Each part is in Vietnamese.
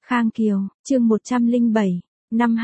Khang Kiều, chương 107, năm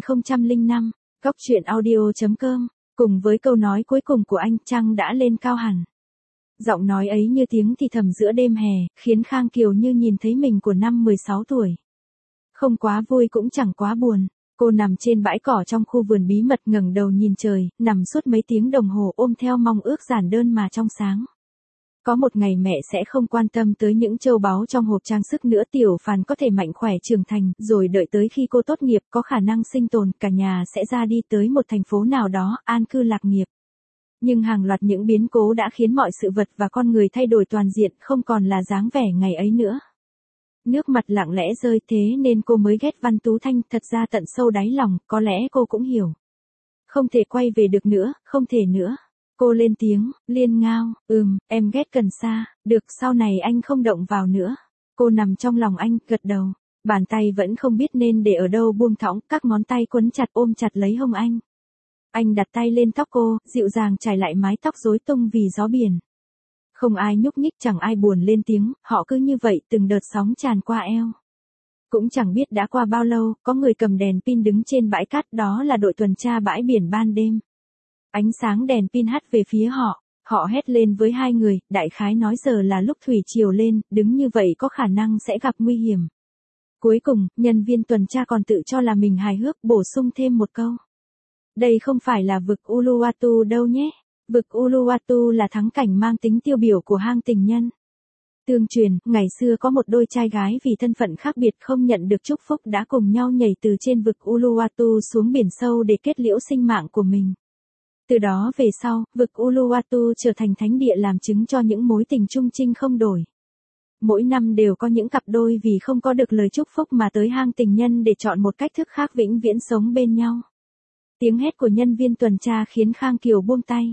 2005, Góc Chuyện Audio.com, cùng với câu nói cuối cùng của anh trăng đã lên cao hẳn. Giọng nói ấy như tiếng thì thầm giữa đêm hè, khiến Khang Kiều như nhìn thấy mình của năm 16 tuổi. Không quá vui cũng chẳng quá buồn, cô nằm trên bãi cỏ trong khu vườn bí mật ngẩng đầu nhìn trời, nằm suốt mấy tiếng đồng hồ ôm theo mong ước giản đơn mà trong sáng. Có một ngày mẹ sẽ không quan tâm tới những châu báu trong hộp trang sức nữa, Tiểu Phàn có thể mạnh khỏe trưởng thành, rồi đợi tới khi cô tốt nghiệp có khả năng sinh tồn, cả nhà sẽ ra đi tới một thành phố nào đó, an cư lạc nghiệp. Nhưng hàng loạt những biến cố đã khiến mọi sự vật và con người thay đổi toàn diện, không còn là dáng vẻ ngày ấy nữa. Nước mặt lặng lẽ rơi, thế nên cô mới ghét Văn Tú Thanh, thật ra tận sâu đáy lòng, có lẽ cô cũng hiểu. Không thể quay về được nữa, không thể nữa. Cô lên tiếng, Liên Ngao, em ghét Cần Sa, được, sau này anh không động vào nữa. Cô nằm trong lòng anh, gật đầu. Bàn tay vẫn không biết nên để ở đâu buông thõng, các ngón tay quấn chặt ôm chặt lấy hông anh. Anh đặt tay lên tóc cô, dịu dàng trải lại mái tóc rối tung vì gió biển. Không ai nhúc nhích, chẳng ai buồn lên tiếng, họ cứ như vậy từng đợt sóng tràn qua eo. Cũng chẳng biết đã qua bao lâu, có người cầm đèn pin đứng trên bãi cát, đó là đội tuần tra bãi biển ban đêm. Ánh sáng đèn pin hắt về phía họ hét lên với hai người, đại khái nói giờ là lúc thủy triều lên, đứng như vậy có khả năng sẽ gặp nguy hiểm. Cuối cùng, nhân viên tuần tra còn tự cho là mình hài hước, bổ sung thêm một câu. Đây không phải là vực Uluwatu đâu nhé. Vực Uluwatu là thắng cảnh mang tính tiêu biểu của hang tình nhân. Tương truyền, ngày xưa có một đôi trai gái vì thân phận khác biệt không nhận được chúc phúc đã cùng nhau nhảy từ trên vực Uluwatu xuống biển sâu để kết liễu sinh mạng của mình. Từ đó về sau, vực Uluwatu trở thành thánh địa làm chứng cho những mối tình chung trinh không đổi. Mỗi năm đều có những cặp đôi vì không có được lời chúc phúc mà tới hang tình nhân để chọn một cách thức khác vĩnh viễn sống bên nhau. Tiếng hét của nhân viên tuần tra khiến Khang Kiều buông tay.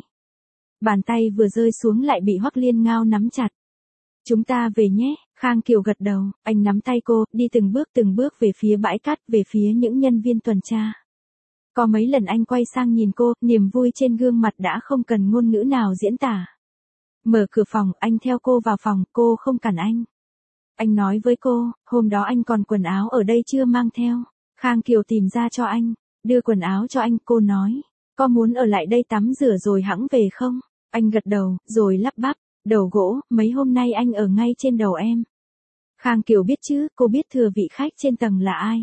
Bàn tay vừa rơi xuống lại bị Hoắc Liên Ngao nắm chặt. Chúng ta về nhé, Khang Kiều gật đầu, anh nắm tay cô, đi từng bước về phía bãi cát, về phía những nhân viên tuần tra. Có mấy lần anh quay sang nhìn cô, niềm vui trên gương mặt đã không cần ngôn ngữ nào diễn tả. Mở cửa phòng, anh theo cô vào phòng, cô không cản anh. Anh nói với cô, hôm đó anh còn quần áo ở đây chưa mang theo. Khang Kiều tìm ra cho anh, đưa quần áo cho anh, cô nói, có muốn ở lại đây tắm rửa rồi hẵng về không? Anh gật đầu, rồi lắp bắp, đầu gỗ, mấy hôm nay anh ở ngay trên đầu em. Khang Kiều biết chứ, cô biết thừa vị khách trên tầng là ai.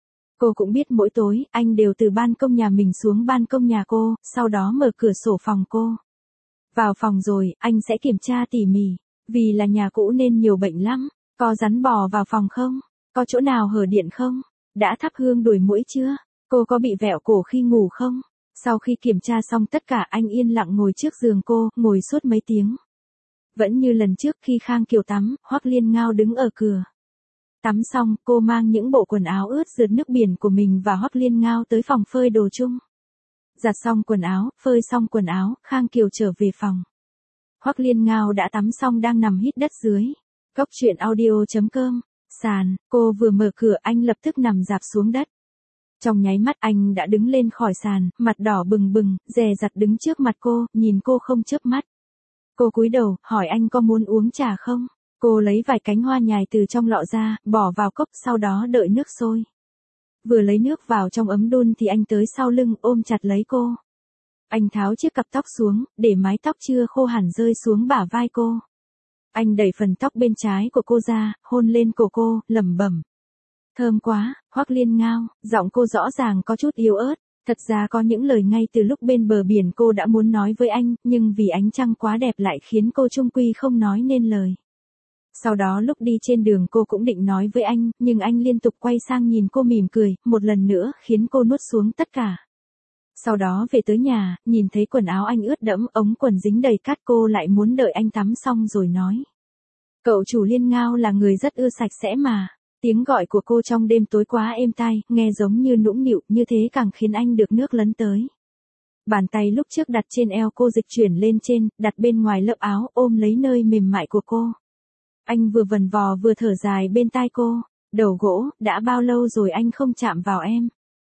Cô cũng biết mỗi tối, anh đều từ ban công nhà mình xuống ban công nhà cô, sau đó mở cửa sổ phòng cô. Vào phòng rồi, anh sẽ kiểm tra tỉ mỉ, vì là nhà cũ nên nhiều bệnh lắm. Có rắn bò vào phòng không? Có chỗ nào hở điện không? Đã thắp hương đuổi muỗi chưa? Cô có bị vẹo cổ khi ngủ không? Sau khi kiểm tra xong tất cả, anh yên lặng ngồi trước giường cô, ngồi suốt mấy tiếng. Vẫn như lần trước khi Khang Kiều tắm, Hoắc Liên Ngao đứng ở cửa. Tắm xong, cô mang những bộ quần áo ướt rượt nước biển của mình và Hoắc Liên Ngao tới phòng phơi đồ chung. Giặt xong quần áo, phơi xong quần áo, Khang Kiều trở về phòng. Hoắc Liên Ngao đã tắm xong đang nằm hít đất dưới. Góc Chuyện Audio.com, sàn, cô vừa mở cửa anh lập tức nằm rạp xuống đất. Trong nháy mắt anh đã đứng lên khỏi sàn, mặt đỏ bừng bừng, dè dặt đứng trước mặt cô, nhìn cô không chớp mắt. Cô cúi đầu, hỏi anh có muốn uống trà không? Cô lấy vài cánh hoa nhài từ trong lọ ra, bỏ vào cốc, sau đó đợi nước sôi. Vừa lấy nước vào trong ấm đun thì anh tới sau lưng ôm chặt lấy cô. Anh tháo chiếc cặp tóc xuống, để mái tóc chưa khô hẳn rơi xuống bả vai cô. Anh đẩy phần tóc bên trái của cô ra, hôn lên cổ cô, lẩm bẩm. Thơm quá, Hoắc Liên Ngao, giọng cô rõ ràng có chút yếu ớt. Thật ra có những lời ngay từ lúc bên bờ biển cô đã muốn nói với anh, nhưng vì ánh trăng quá đẹp lại khiến cô chung quy không nói nên lời. Sau đó lúc đi trên đường cô cũng định nói với anh, nhưng anh liên tục quay sang nhìn cô mỉm cười, một lần nữa khiến cô nuốt xuống tất cả. Sau đó về tới nhà, nhìn thấy quần áo anh ướt đẫm, ống quần dính đầy cát, cô lại muốn đợi anh tắm xong rồi nói. Cậu chủ Liên Ngao là người rất ưa sạch sẽ mà. Tiếng gọi của cô trong đêm tối quá êm tai, nghe giống như nũng nịu, như thế càng khiến anh được nước lấn tới. Bàn tay lúc trước đặt trên eo cô dịch chuyển lên trên, đặt bên ngoài lớp áo, ôm lấy nơi mềm mại của cô. Anh vừa vần vò vừa thở dài bên tai cô, đầu gỗ, đã bao lâu rồi anh không chạm vào em.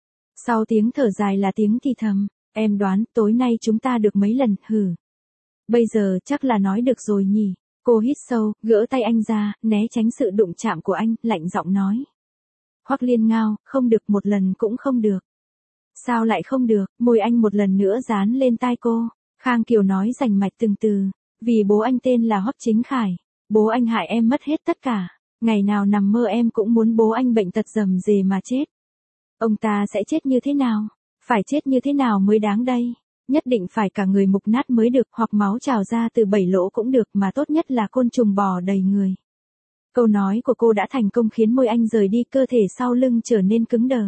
Sau tiếng thở dài là tiếng thì thầm, em đoán tối nay chúng ta được mấy lần, hử. Bây giờ chắc là nói được rồi nhỉ. Cô hít sâu, gỡ tay anh ra, né tránh sự đụng chạm của anh, lạnh giọng nói. Hoắc Liên Ngao, không được, một lần cũng không được. Sao lại không được? Môi anh một lần nữa dán lên tai cô. Khang Kiều nói rành mạch từng từ. Vì bố anh tên là Hoắc Chính Khải. Bố anh hại em mất hết tất cả. Ngày nào nằm mơ em cũng muốn bố anh bệnh tật rầm rề mà chết. Ông ta sẽ chết như thế nào? Phải chết như thế nào mới đáng đây? Nhất định phải cả người mục nát mới được, hoặc máu trào ra từ 7 lỗ cũng được, mà tốt nhất là côn trùng bò đầy người. Câu nói của cô đã thành công khiến môi anh rời đi, cơ thể sau lưng trở nên cứng đờ.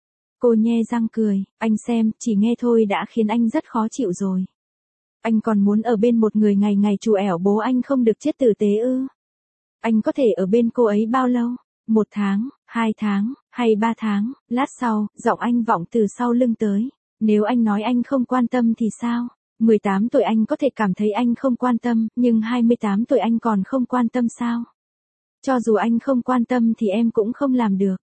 Cô nhe răng cười, anh xem, chỉ nghe thôi đã khiến anh rất khó chịu rồi. Anh còn muốn ở bên một người ngày ngày trù ẻo bố anh không được chết tử tế ư? Anh có thể ở bên cô ấy bao lâu? 1 tháng, 2 tháng, hay 3 tháng? Lát sau, giọng anh vọng từ sau lưng tới. Nếu anh nói anh không quan tâm thì sao? 18 tuổi anh có thể cảm thấy anh không quan tâm, nhưng 28 tuổi anh còn không quan tâm sao? Cho dù anh không quan tâm thì em cũng không làm được.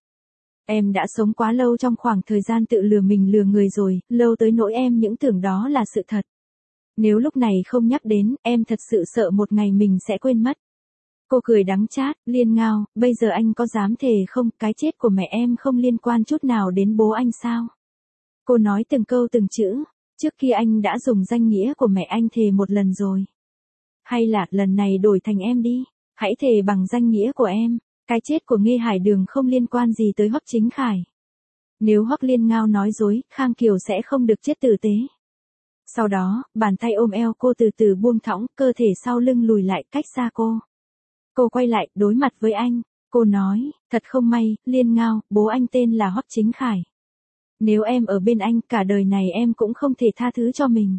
Em đã sống quá lâu trong khoảng thời gian tự lừa mình lừa người rồi, lâu tới nỗi em những tưởng đó là sự thật. Nếu lúc này không nhắc đến, em thật sự sợ một ngày mình sẽ quên mất. Cô cười đắng chát, Liên Ngao, bây giờ anh có dám thề không, cái chết của mẹ em không liên quan chút nào đến bố anh sao? Cô nói từng câu từng chữ, trước kia anh đã dùng danh nghĩa của mẹ anh thề một lần rồi. Hay là lần này đổi thành em đi, hãy thề bằng danh nghĩa của em, cái chết của Nghê Hải Đường không liên quan gì tới Hoắc Chính Khải. Nếu Hoắc Liên Ngao nói dối, Khang Kiều sẽ không được chết tử tế. Sau đó, bàn tay ôm eo cô từ từ buông thõng, cơ thể sau lưng lùi lại cách xa cô. Cô quay lại, đối mặt với anh. Cô nói, thật không may, Liên Ngao, bố anh tên là Hoắc Chính Khải. Nếu em ở bên anh, cả đời này em cũng không thể tha thứ cho mình.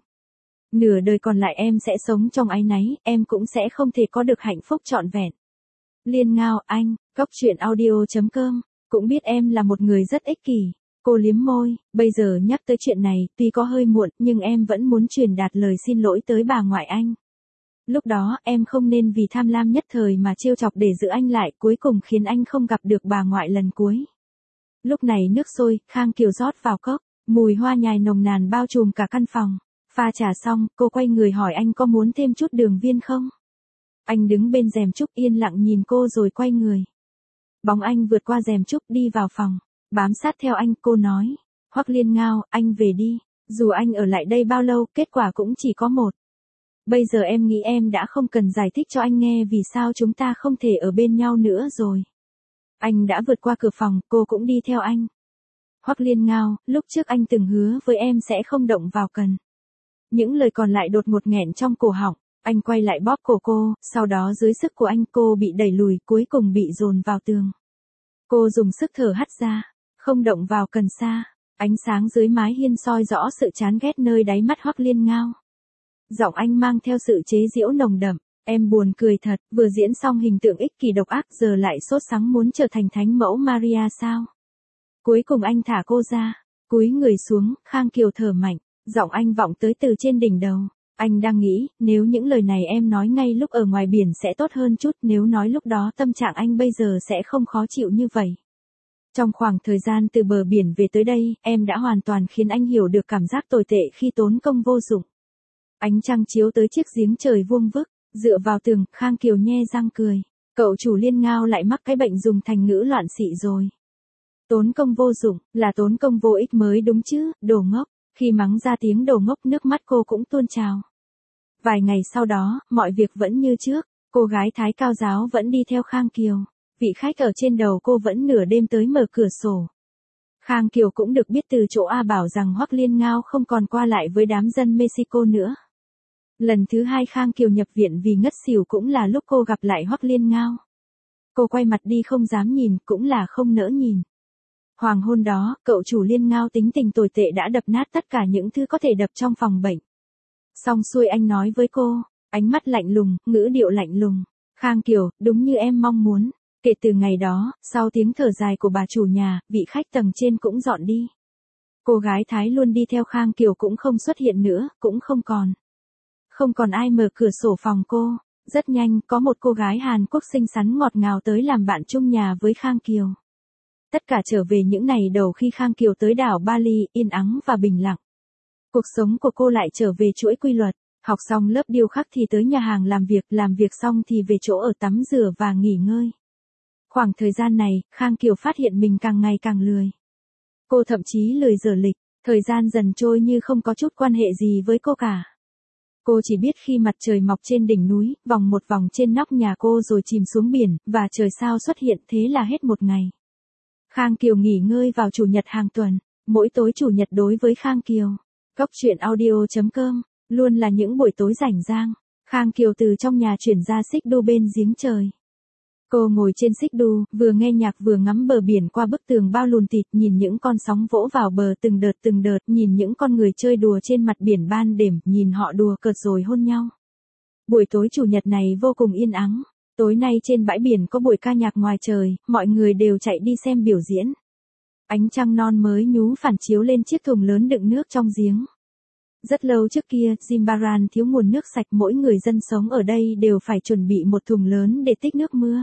Nửa đời còn lại em sẽ sống trong áy náy, em cũng sẽ không thể có được hạnh phúc trọn vẹn. Liên Ngao, anh, Cóc Truyện Audio.com, cũng biết em là một người rất ích kỷ. Cô liếm môi, bây giờ nhắc tới chuyện này, tuy có hơi muộn, nhưng em vẫn muốn truyền đạt lời xin lỗi tới bà ngoại anh. Lúc đó, em không nên vì tham lam nhất thời mà trêu chọc để giữ anh lại, cuối cùng khiến anh không gặp được bà ngoại lần cuối. Lúc này nước sôi, Khang Kiều rót vào cốc, mùi hoa nhài nồng nàn bao trùm cả căn phòng. Pha trà xong, cô quay người hỏi anh có muốn thêm chút đường viên không? Anh đứng bên rèm trúc yên lặng nhìn cô rồi quay người. Bóng anh vượt qua rèm trúc đi vào phòng, bám sát theo anh, cô nói. Hoắc Liên Ngao, anh về đi, dù anh ở lại đây bao lâu, kết quả cũng chỉ có một. Bây giờ em nghĩ em đã không cần giải thích cho anh nghe vì sao chúng ta không thể ở bên nhau nữa rồi. Anh đã vượt qua cửa phòng, cô cũng đi theo anh. Hoắc Liên Ngao, lúc trước anh từng hứa với em sẽ không động vào cần. Những lời còn lại đột ngột nghẹn trong cổ họng, anh quay lại bóp cổ cô, sau đó dưới sức của anh cô bị đẩy lùi, cuối cùng bị dồn vào tường. Cô dùng sức thở hắt ra, không động vào cần xa, ánh sáng dưới mái hiên soi rõ sự chán ghét nơi đáy mắt Hoắc Liên Ngao. Giọng anh mang theo sự chế giễu nồng đậm, em buồn cười thật, vừa diễn xong hình tượng ích kỷ độc ác giờ lại sốt sắng muốn trở thành thánh mẫu Maria sao? Cuối cùng anh thả cô ra, cúi người xuống, Khang Kiều thở mạnh, giọng anh vọng tới từ trên đỉnh đầu. Anh đang nghĩ, nếu những lời này em nói ngay lúc ở ngoài biển sẽ tốt hơn chút, nếu nói lúc đó tâm trạng anh bây giờ sẽ không khó chịu như vậy. Trong khoảng thời gian từ bờ biển về tới đây, em đã hoàn toàn khiến anh hiểu được cảm giác tồi tệ khi tốn công vô dụng. Ánh trăng chiếu tới chiếc giếng trời vuông vức, dựa vào tường, Khang Kiều nhe răng cười. Cậu chủ Liên Ngao lại mắc cái bệnh dùng thành ngữ loạn xị rồi. Tốn công vô dụng, là tốn công vô ích mới đúng chứ, đồ ngốc. Khi mắng ra tiếng đồ ngốc, nước mắt cô cũng tuôn trào. Vài ngày sau đó, mọi việc vẫn như trước, cô gái Thái cao giáo vẫn đi theo Khang Kiều. Vị khách ở trên đầu cô vẫn nửa đêm tới mở cửa sổ. Khang Kiều cũng được biết từ chỗ A Bảo rằng Hoắc Liên Ngao không còn qua lại với đám dân Mexico nữa. Lần thứ 2 Khang Kiều nhập viện vì ngất xỉu cũng là lúc cô gặp lại Hoắc Liên Ngao. Cô quay mặt đi không dám nhìn, cũng là không nỡ nhìn. Hoàng hôn đó, cậu chủ Liên Ngao tính tình tồi tệ đã đập nát tất cả những thứ có thể đập trong phòng bệnh. Xong xuôi anh nói với cô, ánh mắt lạnh lùng, ngữ điệu lạnh lùng. Khang Kiều, đúng như em mong muốn. Kể từ ngày đó, sau tiếng thở dài của bà chủ nhà, vị khách tầng trên cũng dọn đi. Cô gái Thái luôn đi theo Khang Kiều cũng không xuất hiện nữa, cũng không còn ai mở cửa sổ phòng cô. Rất nhanh, có một cô gái Hàn Quốc xinh xắn ngọt ngào tới làm bạn chung nhà với Khang Kiều. Tất cả trở về những ngày đầu khi Khang Kiều tới đảo Bali, yên ắng và bình lặng. Cuộc sống của cô lại trở về chuỗi quy luật, học xong lớp điêu khắc thì tới nhà hàng làm việc xong thì về chỗ ở tắm rửa và nghỉ ngơi. Khoảng thời gian này, Khang Kiều phát hiện mình càng ngày càng lười. Cô thậm chí lười rửa lịch, thời gian dần trôi như không có chút quan hệ gì với cô cả. Cô chỉ biết khi mặt trời mọc trên đỉnh núi, vòng một vòng trên nóc nhà cô rồi chìm xuống biển, và trời sao xuất hiện, thế là hết một ngày. Khang Kiều nghỉ ngơi vào chủ nhật hàng tuần, mỗi tối chủ nhật đối với Khang Kiều. Cốc truyện audio.com, luôn là những buổi tối rảnh rang. Khang Kiều từ trong nhà chuyển ra xích đu bên giếng trời. Cô ngồi trên xích đu, vừa nghe nhạc vừa ngắm bờ biển qua bức tường bao lùn tịt, nhìn những con sóng vỗ vào bờ từng đợt, nhìn những con người chơi đùa trên mặt biển ban đêm, nhìn họ đùa cợt rồi hôn nhau. Buổi tối chủ nhật này vô cùng yên ắng. Tối nay trên bãi biển có buổi ca nhạc ngoài trời, mọi người đều chạy đi xem biểu diễn. Ánh trăng non mới nhú phản chiếu lên chiếc thùng lớn đựng nước trong giếng. Rất lâu trước kia, Jimbaran thiếu nguồn nước sạch, mỗi người dân sống ở đây đều phải chuẩn bị một thùng lớn để tích nước mưa.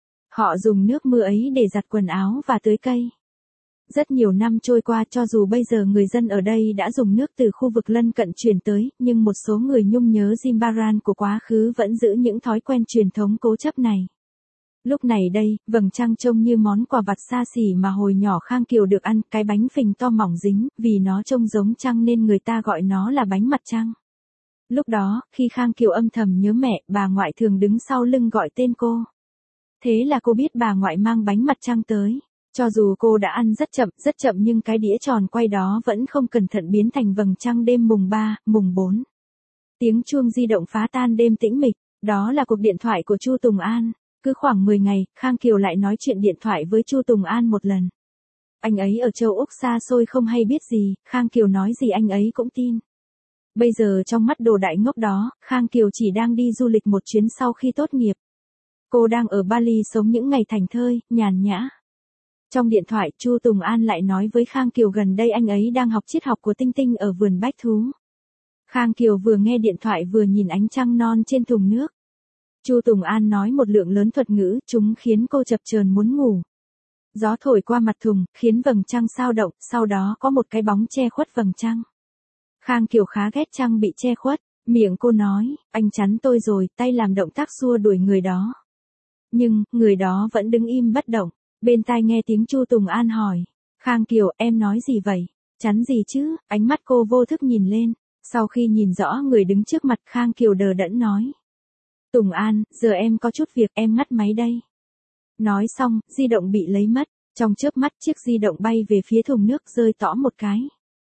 Họ dùng nước mưa ấy để giặt quần áo và tưới cây. Rất nhiều năm trôi qua, cho dù bây giờ người dân ở đây đã dùng nước từ khu vực lân cận truyền tới, nhưng một số người nhung nhớ Jimbaran của quá khứ vẫn giữ những thói quen truyền thống cố chấp này. Lúc này đây, vầng trăng trông như món quà vặt xa xỉ mà hồi nhỏ Khang Kiều được ăn, cái bánh phình to mỏng dính, vì nó trông giống trăng nên người ta gọi nó là bánh mặt trăng. Lúc đó, khi Khang Kiều âm thầm nhớ mẹ, bà ngoại thường đứng sau lưng gọi tên cô. Thế là cô biết bà ngoại mang bánh mặt trăng tới. Cho dù cô đã ăn rất chậm nhưng cái đĩa tròn quay đó vẫn không cẩn thận biến thành vầng trăng đêm mùng 3, mùng 4. Tiếng chuông di động phá tan đêm tĩnh mịch, đó là cuộc điện thoại của Chu Tùng An. Cứ khoảng 10 ngày, Khang Kiều lại nói chuyện điện thoại với Chu Tùng An một lần. Anh ấy ở châu Úc xa xôi không hay biết gì, Khang Kiều nói gì anh ấy cũng tin. Bây giờ trong mắt đồ đại ngốc đó, Khang Kiều chỉ đang đi du lịch một chuyến sau khi tốt nghiệp. Cô đang ở Bali sống những ngày thảnh thơi, nhàn nhã. Trong điện thoại, Chu Tùng An lại nói với Khang Kiều gần đây anh ấy đang học triết học của Tinh Tinh ở vườn bách thú. Khang Kiều vừa nghe điện thoại vừa nhìn ánh trăng non trên thùng nước. Chu Tùng An nói một lượng lớn thuật ngữ, chúng khiến cô chập chờn muốn ngủ. Gió thổi qua mặt thùng, khiến vầng trăng sao động, sau đó có một cái bóng che khuất vầng trăng. Khang Kiều khá ghét trăng bị che khuất, miệng cô nói, anh chắn tôi rồi, tay làm động tác xua đuổi người đó. Nhưng, người đó vẫn đứng im bất động. Bên tai nghe tiếng Chu Tùng An hỏi, Khang Kiều, em nói gì vậy? Chắn gì chứ? Ánh mắt cô vô thức nhìn lên. Sau khi nhìn rõ người đứng trước mặt, Khang Kiều đờ đẫn nói, Tùng An, giờ em có chút việc, em ngắt máy đây. Nói xong, di động bị lấy mất. Trong chớp mắt chiếc di động bay về phía thùng nước rơi tõ một cái.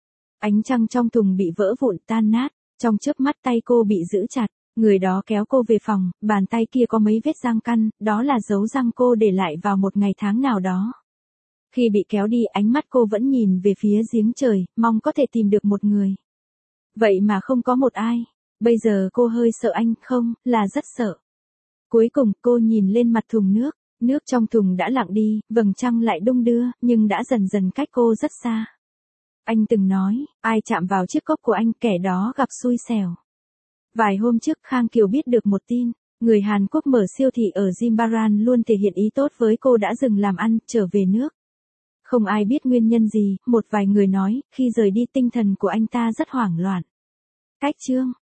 Ánh trăng trong thùng bị vỡ vụn tan nát. Trong chớp mắt tay cô bị giữ chặt. Người đó kéo cô về phòng, bàn tay kia có mấy vết răng căn, đó là dấu răng cô để lại vào một ngày tháng nào đó. Khi bị kéo đi, ánh mắt cô vẫn nhìn về phía giếng trời, mong có thể tìm được một người. Vậy mà không có một ai. Bây giờ cô hơi sợ anh, không, là rất sợ. Cuối cùng, cô nhìn lên mặt thùng nước. Nước trong thùng đã lặng đi, vầng trăng lại đung đưa, nhưng đã dần dần cách cô rất xa. Anh từng nói, ai chạm vào chiếc cốc của anh, kẻ đó gặp xui xẻo. Vài hôm trước, Khang Kiều biết được một tin, người Hàn Quốc mở siêu thị ở Jimbaran luôn thể hiện ý tốt với cô đã dừng làm ăn, trở về nước. Không ai biết nguyên nhân gì, một vài người nói, khi rời đi tinh thần của anh ta rất hoảng loạn. Cách chương